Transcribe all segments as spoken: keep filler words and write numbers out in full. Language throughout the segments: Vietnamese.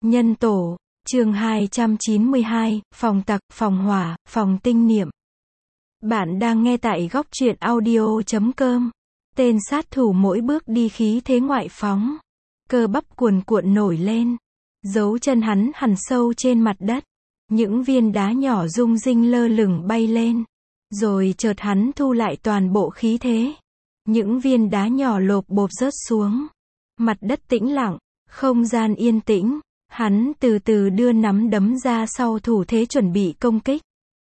Nhân tổ, chương hai trăm chín mươi hai, phòng tặc, phòng hỏa, phòng tinh niệm. Bạn đang nghe tại góc truyện audio chấm com. Tên sát thủ mỗi bước đi khí thế ngoại phóng. Cơ bắp cuồn cuộn nổi lên. Dấu chân hắn hằn sâu trên mặt đất. Những viên đá nhỏ rung rinh lơ lửng bay lên. Rồi chợt hắn thu lại toàn bộ khí thế. Những viên đá nhỏ lộp bộp rớt xuống. Mặt đất tĩnh lặng, không gian yên tĩnh. Hắn từ từ đưa nắm đấm ra sau thủ thế chuẩn bị công kích.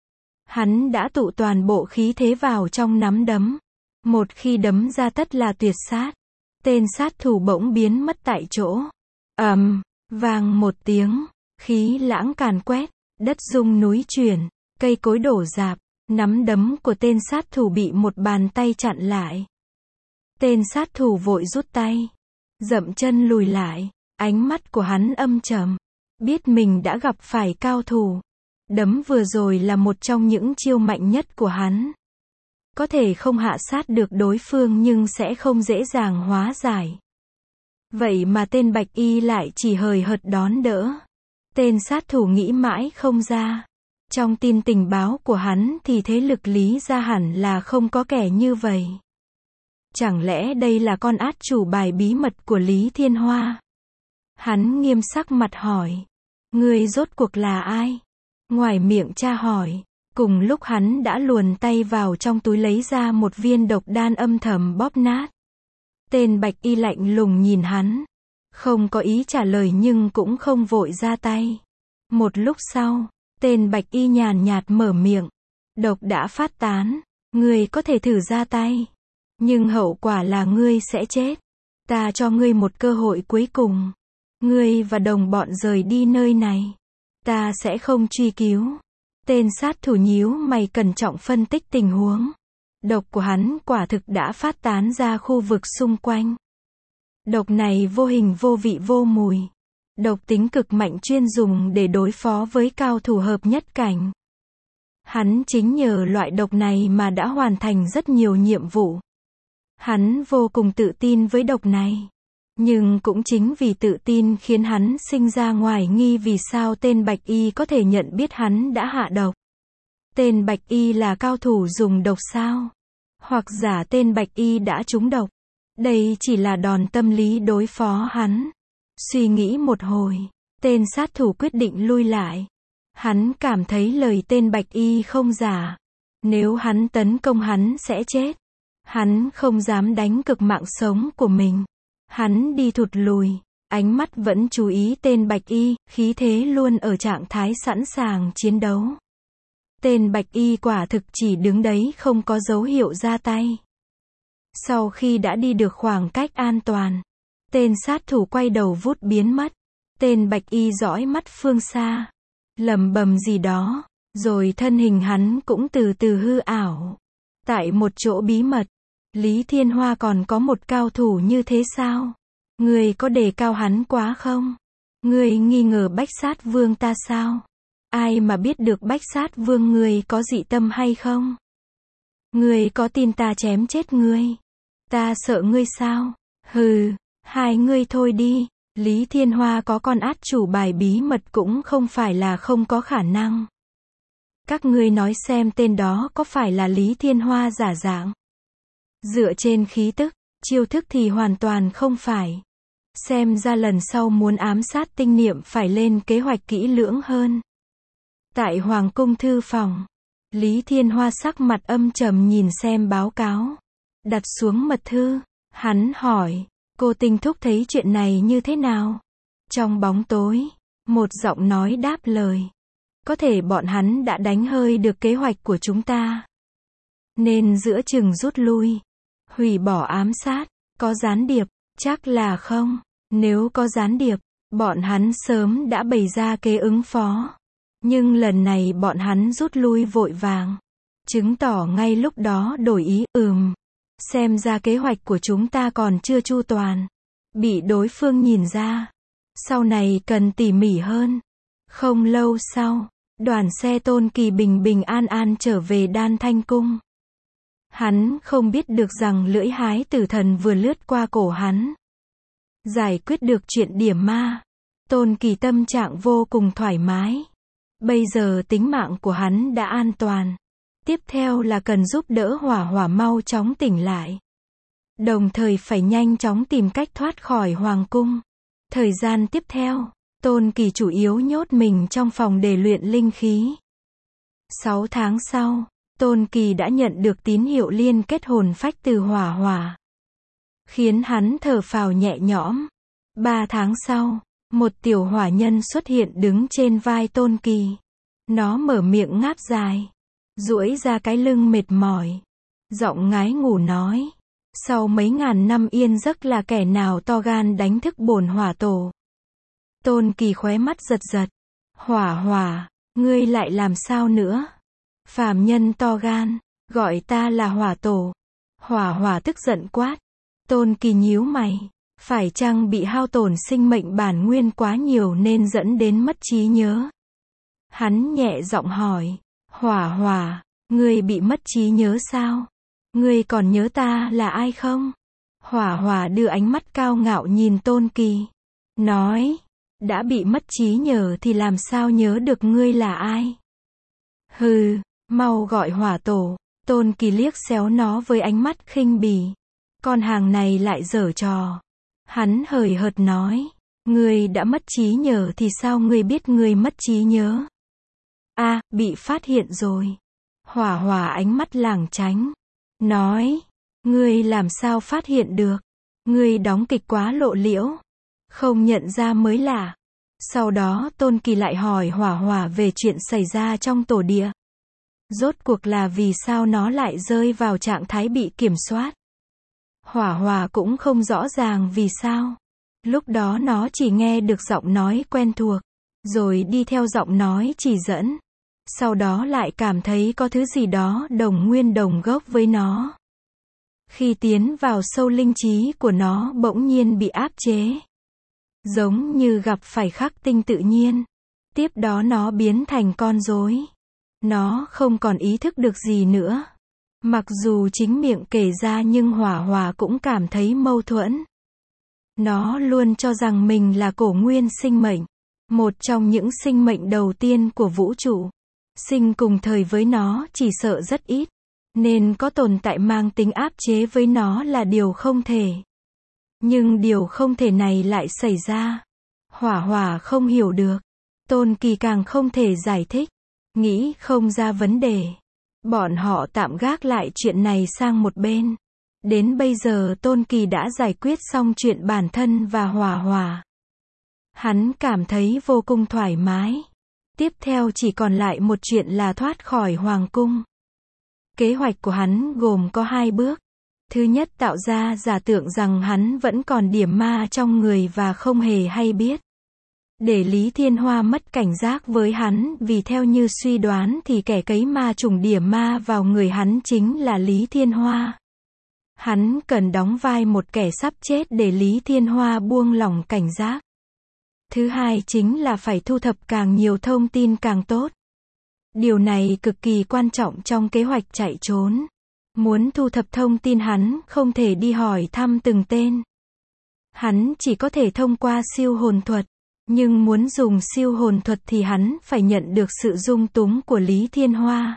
Hắn đã tụ toàn bộ khí thế vào trong nắm đấm. Một khi đấm ra tất là tuyệt sát. Tên sát thủ bỗng biến mất tại chỗ. ầm, vang một tiếng, khí lãng càn quét, đất rung núi chuyển, cây cối đổ rạp, nắm đấm của tên sát thủ bị một bàn tay chặn lại. Tên sát thủ vội rút tay, dậm chân lùi lại, ánh mắt của hắn âm trầm, biết mình đã gặp phải cao thủ. Đấm vừa rồi là một trong những chiêu mạnh nhất của hắn. Có thể không hạ sát được đối phương nhưng sẽ không dễ dàng hóa giải. Vậy mà tên Bạch Y lại chỉ hời hợt đón đỡ. Tên sát thủ nghĩ mãi không ra. Trong tin tình báo của hắn thì thế lực Lý gia hẳn là không có kẻ như vậy. Chẳng lẽ đây là con át chủ bài bí mật của Lý Thiên Hoa? Hắn nghiêm sắc mặt hỏi. Ngươi rốt cuộc là ai? Ngoài miệng tra hỏi. Cùng lúc hắn đã luồn tay vào trong túi lấy ra một viên độc đan âm thầm bóp nát. Tên Bạch Y lạnh lùng nhìn hắn. Không có ý trả lời nhưng cũng không vội ra tay. Một lúc sau, tên Bạch Y nhàn nhạt mở miệng. Độc đã phát tán. Ngươi có thể thử ra tay. Nhưng hậu quả là ngươi sẽ chết. Ta cho ngươi một cơ hội cuối cùng. Ngươi và đồng bọn rời đi nơi này. Ta sẽ không truy cứu. Tên sát thủ nhíu mày cẩn trọng phân tích tình huống. Độc của hắn quả thực đã phát tán ra khu vực xung quanh. Độc này vô hình vô vị vô mùi. Độc tính cực mạnh chuyên dùng để đối phó với cao thủ hợp nhất cảnh. Hắn chính nhờ loại độc này mà đã hoàn thành rất nhiều nhiệm vụ. Hắn vô cùng tự tin với độc này. Nhưng cũng chính vì tự tin khiến hắn sinh ra hoài nghi vì sao tên Bạch Y có thể nhận biết hắn đã hạ độc. Tên Bạch Y là cao thủ dùng độc sao? Hoặc giả tên Bạch Y đã trúng độc. Đây chỉ là đòn tâm lý đối phó hắn. Suy nghĩ một hồi, tên sát thủ quyết định lui lại. Hắn cảm thấy lời tên Bạch Y không giả. Nếu hắn tấn công hắn sẽ chết. Hắn không dám đánh cược mạng sống của mình. Hắn đi thụt lùi, ánh mắt vẫn chú ý tên Bạch Y, khí thế luôn ở trạng thái sẵn sàng chiến đấu. Tên Bạch Y quả thực chỉ đứng đấy không có dấu hiệu ra tay. Sau khi đã đi được khoảng cách an toàn, tên sát thủ quay đầu vút biến mất. Tên Bạch Y dõi mắt phương xa, lẩm bẩm gì đó, rồi thân hình hắn cũng từ từ hư ảo. Tại một chỗ bí mật, Lý Thiên Hoa còn có một cao thủ như thế sao? Ngươi có đề cao hắn quá không? Ngươi nghi ngờ Bách Sát Vương ta sao? Ai mà biết được Bách Sát Vương ngươi có dị tâm hay không? Ngươi có tin ta chém chết ngươi? Ta sợ ngươi sao? Hừ, hai ngươi thôi đi. Lý Thiên Hoa có con át chủ bài bí mật cũng không phải là không có khả năng. Các ngươi nói xem tên đó có phải là Lý Thiên Hoa giả dạng? Dựa trên khí tức, chiêu thức thì hoàn toàn không phải. Xem ra lần sau muốn ám sát tinh niệm phải lên kế hoạch kỹ lưỡng hơn. Tại Hoàng cung thư phòng, Lý Thiên Hoa sắc mặt âm trầm nhìn xem báo cáo. Đặt xuống mật thư, hắn hỏi, cô Tinh Thúc thấy chuyện này như thế nào? Trong bóng tối, một giọng nói đáp lời. Có thể bọn hắn đã đánh hơi được kế hoạch của chúng ta. Nên giữa chừng rút lui. Hủy bỏ ám sát, có gián điệp, chắc là không. Nếu có gián điệp, bọn hắn sớm đã bày ra kế ứng phó. Nhưng lần này bọn hắn rút lui vội vàng. Chứng tỏ ngay lúc đó đổi ý, ừm. Xem ra kế hoạch của chúng ta còn chưa chu toàn. Bị đối phương nhìn ra. Sau này cần tỉ mỉ hơn. Không lâu sau, đoàn xe Tôn Kỳ bình bình an an trở về Đan Thanh Cung. Hắn không biết được rằng lưỡi hái tử thần vừa lướt qua cổ hắn. Giải quyết được chuyện điểm ma. Tôn Kỳ tâm trạng vô cùng thoải mái. Bây giờ tính mạng của hắn đã an toàn. Tiếp theo là cần giúp đỡ Hỏa Hỏa mau chóng tỉnh lại. Đồng thời phải nhanh chóng tìm cách thoát khỏi hoàng cung. Thời gian tiếp theo, Tôn Kỳ chủ yếu nhốt mình trong phòng để luyện linh khí. Sáu tháng sau, Tôn Kỳ đã nhận được tín hiệu liên kết hồn phách từ Hỏa Hỏa, khiến hắn thở phào nhẹ nhõm. Ba tháng sau, một tiểu hỏa nhân xuất hiện đứng trên vai Tôn Kỳ. Nó mở miệng ngáp dài, duỗi ra cái lưng mệt mỏi. Giọng ngái ngủ nói, sau mấy ngàn năm yên giấc là kẻ nào to gan đánh thức bổn hỏa tổ. Tôn Kỳ khóe mắt giật giật. Hỏa Hỏa, ngươi lại làm sao nữa? Phàm nhân to gan, gọi ta là hỏa tổ. Hỏa Hỏa tức giận quát. Tôn Kỳ nhíu mày, phải chăng bị hao tổn sinh mệnh bản nguyên quá nhiều nên dẫn đến mất trí nhớ? Hắn nhẹ giọng hỏi, Hỏa Hỏa, ngươi bị mất trí nhớ sao? Ngươi còn nhớ ta là ai không? Hỏa Hỏa đưa ánh mắt cao ngạo nhìn Tôn Kỳ, nói, đã bị mất trí nhớ thì làm sao nhớ được ngươi là ai? Hừ, mau gọi hỏa tổ. Tôn Kỳ liếc xéo nó với ánh mắt khinh bỉ. Con hàng này lại giở trò. Hắn hời hợt nói, ngươi đã mất trí nhớ thì sao ngươi biết ngươi mất trí nhớ? A, à, bị phát hiện rồi. Hỏa Hỏa ánh mắt lảng tránh, nói, ngươi làm sao phát hiện được? Ngươi đóng kịch quá lộ liễu, không nhận ra mới lạ. Sau đó Tôn Kỳ lại hỏi Hỏa Hỏa về chuyện xảy ra trong tổ địa. Rốt cuộc là vì sao nó lại rơi vào trạng thái bị kiểm soát? Hỏa Hỏa cũng không rõ ràng vì sao. Lúc đó nó chỉ nghe được giọng nói quen thuộc, rồi đi theo giọng nói chỉ dẫn. Sau đó lại cảm thấy có thứ gì đó đồng nguyên đồng gốc với nó. Khi tiến vào sâu linh trí của nó bỗng nhiên bị áp chế. Giống như gặp phải khắc tinh tự nhiên. Tiếp đó nó biến thành con rối. Nó không còn ý thức được gì nữa. Mặc dù chính miệng kể ra nhưng Hỏa Hỏa cũng cảm thấy mâu thuẫn. Nó luôn cho rằng mình là cổ nguyên sinh mệnh, một trong những sinh mệnh đầu tiên của vũ trụ. Sinh cùng thời với nó chỉ sợ rất ít, nên có tồn tại mang tính áp chế với nó là điều không thể. Nhưng điều không thể này lại xảy ra. Hỏa Hỏa không hiểu được. Tôn Kỳ càng không thể giải thích. Nghĩ không ra vấn đề. Bọn họ tạm gác lại chuyện này sang một bên. Đến bây giờ Tôn Kỳ đã giải quyết xong chuyện bản thân và Hỏa Hỏa. Hắn cảm thấy vô cùng thoải mái. Tiếp theo chỉ còn lại một chuyện là thoát khỏi hoàng cung. Kế hoạch của hắn gồm có hai bước. Thứ nhất, tạo ra giả tưởng rằng hắn vẫn còn điểm ma trong người và không hề hay biết. Để Lý Thiên Hoa mất cảnh giác với hắn, vì theo như suy đoán thì kẻ cấy ma trùng điểm ma vào người hắn chính là Lý Thiên Hoa. Hắn cần đóng vai một kẻ sắp chết để Lý Thiên Hoa buông lỏng cảnh giác. Thứ hai chính là phải thu thập càng nhiều thông tin càng tốt. Điều này cực kỳ quan trọng trong kế hoạch chạy trốn. Muốn thu thập thông tin hắn không thể đi hỏi thăm từng tên. Hắn chỉ có thể thông qua siêu hồn thuật. Nhưng muốn dùng siêu hồn thuật thì hắn phải nhận được sự dung túng của Lý Thiên Hoa.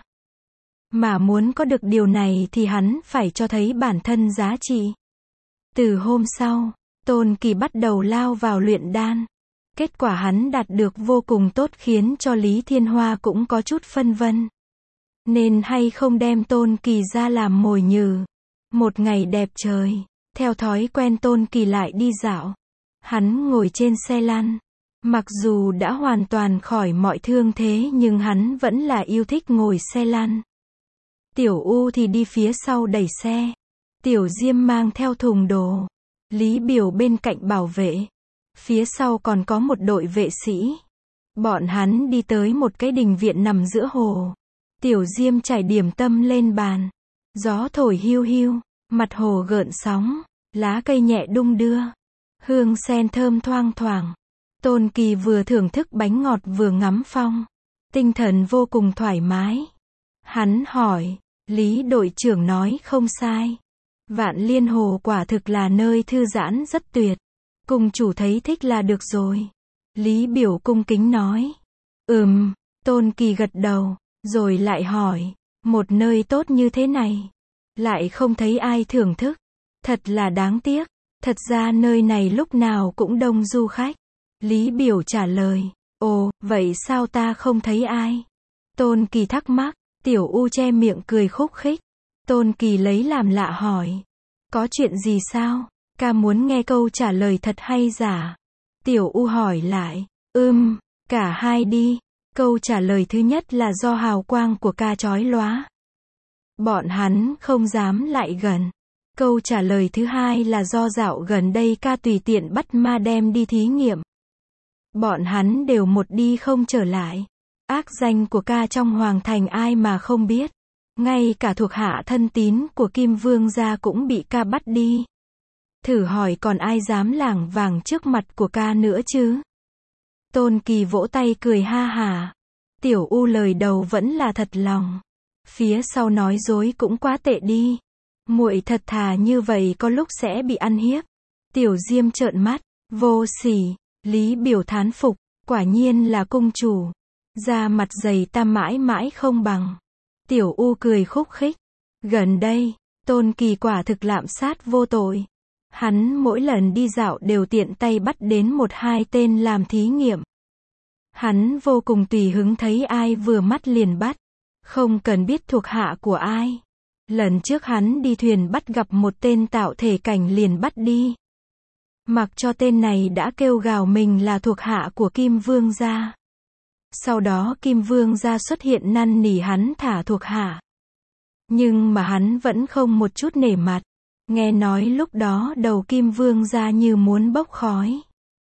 Mà muốn có được điều này thì hắn phải cho thấy bản thân giá trị. Từ hôm sau, Tôn Kỳ bắt đầu lao vào luyện đan. Kết quả hắn đạt được vô cùng tốt khiến cho Lý Thiên Hoa cũng có chút phân vân. Nên hay không đem Tôn Kỳ ra làm mồi nhử. Một ngày đẹp trời, theo thói quen Tôn Kỳ lại đi dạo. Hắn ngồi trên xe lăn. Mặc dù đã hoàn toàn khỏi mọi thương thế nhưng hắn vẫn là yêu thích ngồi xe lăn. Tiểu U thì đi phía sau đẩy xe. Tiểu Diêm mang theo thùng đồ. Lý Biểu bên cạnh bảo vệ. Phía sau còn có một đội vệ sĩ. Bọn hắn đi tới một cái đình viện nằm giữa hồ. Tiểu Diêm trải điểm tâm lên bàn. Gió thổi hiu hiu, mặt hồ gợn sóng, lá cây nhẹ đung đưa. Hương sen thơm thoang thoảng. Tôn Kỳ vừa thưởng thức bánh ngọt vừa ngắm phong. Tinh thần vô cùng thoải mái. Hắn hỏi, Lý đội trưởng nói không sai. Vạn Liên Hồ quả thực là nơi thư giãn rất tuyệt. Cùng chủ thấy thích là được rồi. Lý Biểu cung kính nói. Ừm, Tôn Kỳ gật đầu, rồi lại hỏi, một nơi tốt như thế này, lại không thấy ai thưởng thức, thật là đáng tiếc, thật ra nơi này lúc nào cũng đông du khách. Lý Biểu trả lời, ồ, vậy sao ta không thấy ai? Tôn Kỳ thắc mắc, Tiểu U che miệng cười khúc khích. Tôn Kỳ lấy làm lạ hỏi, có chuyện gì sao? Ca muốn nghe câu trả lời thật hay giả? Tiểu U hỏi lại, ừm, cả hai đi. Câu trả lời thứ nhất là do hào quang của ca chói lóa, bọn hắn không dám lại gần. Câu trả lời thứ hai là do dạo gần đây ca tùy tiện bắt ma đem đi thí nghiệm, bọn hắn đều một đi không trở lại. Ác danh của ca trong hoàng thành ai mà không biết, ngay cả thuộc hạ thân tín của Kim Vương gia cũng bị ca bắt đi. Thử hỏi còn ai dám lảng vảng trước mặt của ca nữa chứ? Tôn Kỳ vỗ tay cười ha hả. Tiểu U lời đầu vẫn là thật lòng, phía sau nói dối cũng quá tệ đi. Muội thật thà như vậy có lúc sẽ bị ăn hiếp. Tiểu Diêm trợn mắt, vô sỉ. Lý Biểu thán phục, quả nhiên là cung chủ, da mặt dày ta mãi mãi không bằng. Tiểu U cười khúc khích. Gần đây, Tôn Kỳ quả thực lạm sát vô tội. Hắn mỗi lần đi dạo đều tiện tay bắt đến một hai tên làm thí nghiệm. Hắn vô cùng tùy hứng, thấy ai vừa mắt liền bắt, không cần biết thuộc hạ của ai. Lần trước hắn đi thuyền bắt gặp một tên tạo thể cảnh liền bắt đi. Mặc cho tên này đã kêu gào mình là thuộc hạ của Kim Vương gia. Sau đó Kim Vương gia xuất hiện năn nỉ hắn thả thuộc hạ. Nhưng mà hắn vẫn không một chút nể mặt. Nghe nói lúc đó đầu Kim Vương gia như muốn bốc khói.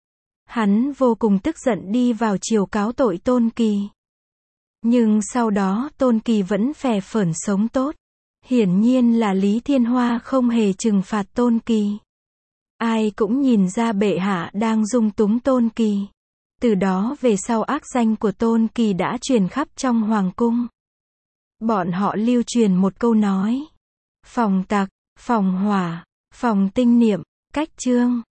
Hắn vô cùng tức giận đi vào chiều cáo tội Tôn Kỳ. Nhưng sau đó Tôn Kỳ vẫn phè phởn sống tốt. Hiển nhiên là Lý Thiên Hoa không hề trừng phạt Tôn Kỳ. Ai cũng nhìn ra bệ hạ đang dung túng Tôn Kỳ. Từ đó về sau ác danh của Tôn Kỳ đã truyền khắp trong hoàng cung. Bọn họ lưu truyền một câu nói. Phòng tặc, phòng hỏa, phòng tinh niệm, cách chương.